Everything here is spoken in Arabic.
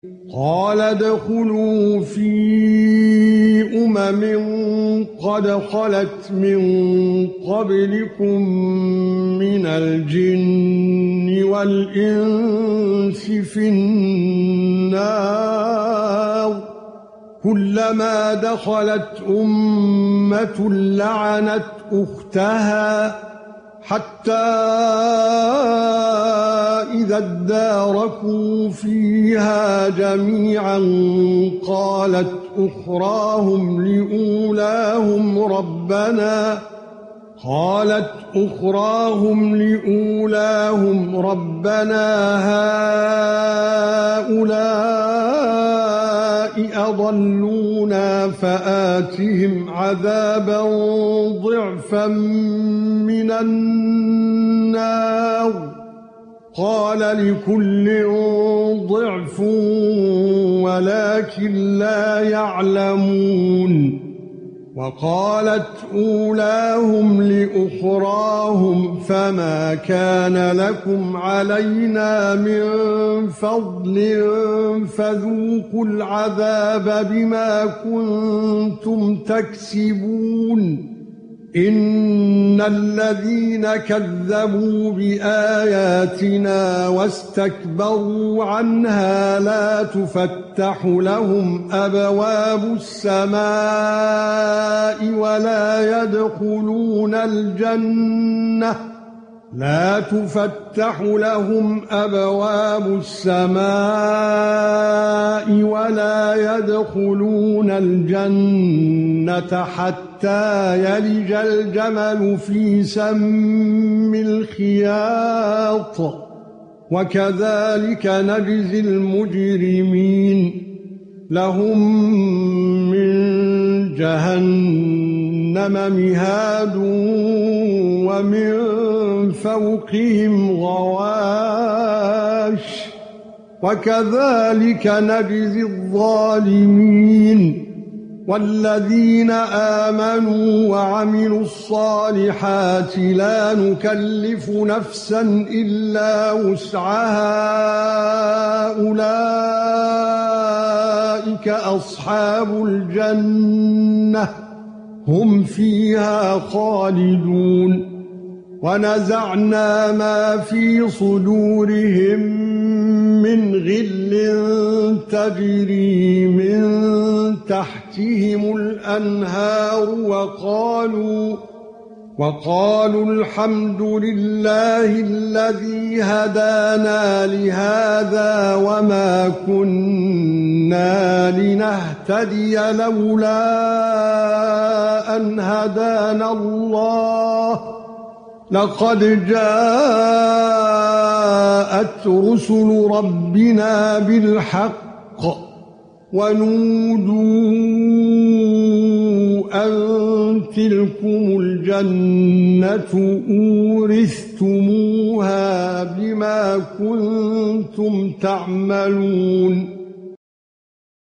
قال ادخلوا في قد خلت من قبلكم من الجن والإنس في النار كلما دخلت أمة لعنت أختها حتى إذا اداركوا فيها جميعا قالت أخراهم لأولاهم ربنا هؤلاء أضلونا فآتهم عذابا ضعفا من النار قال لكل ضعف ولكن لا يعلمون وقالت أولاهم لأخراهم فما كان لكم علينا من فضل فذوقوا العذاب بما كنتم تكسبون إن الذين كذبوا بآياتنا واستكبروا عنها لا تفتح لهم أبواب السماء ولا يدخلون الجنة حتى يلج الجمل في سم الخياط وكذلك نجزي المجرمين لهم من جهنم مهاد ومن فوقهم غواش وكذلك نجزي الظالمين والذين آمنوا وعملوا الصالحات لا نكلف نفسا إلا وسعها أولئك أصحاب الجنة هم فيها خالدون ونزعنا ما في صدورهم من غل تجري من تحتهم الأنهار وقالوا الحمد لله الذي هدانا لهذا وما كنا لنهتدي لولا أن هدانا الله لقد جاءت رسل ربنا بالحق ونودوا أن تلكم الجنة أورثتموها بما كنتم تعملون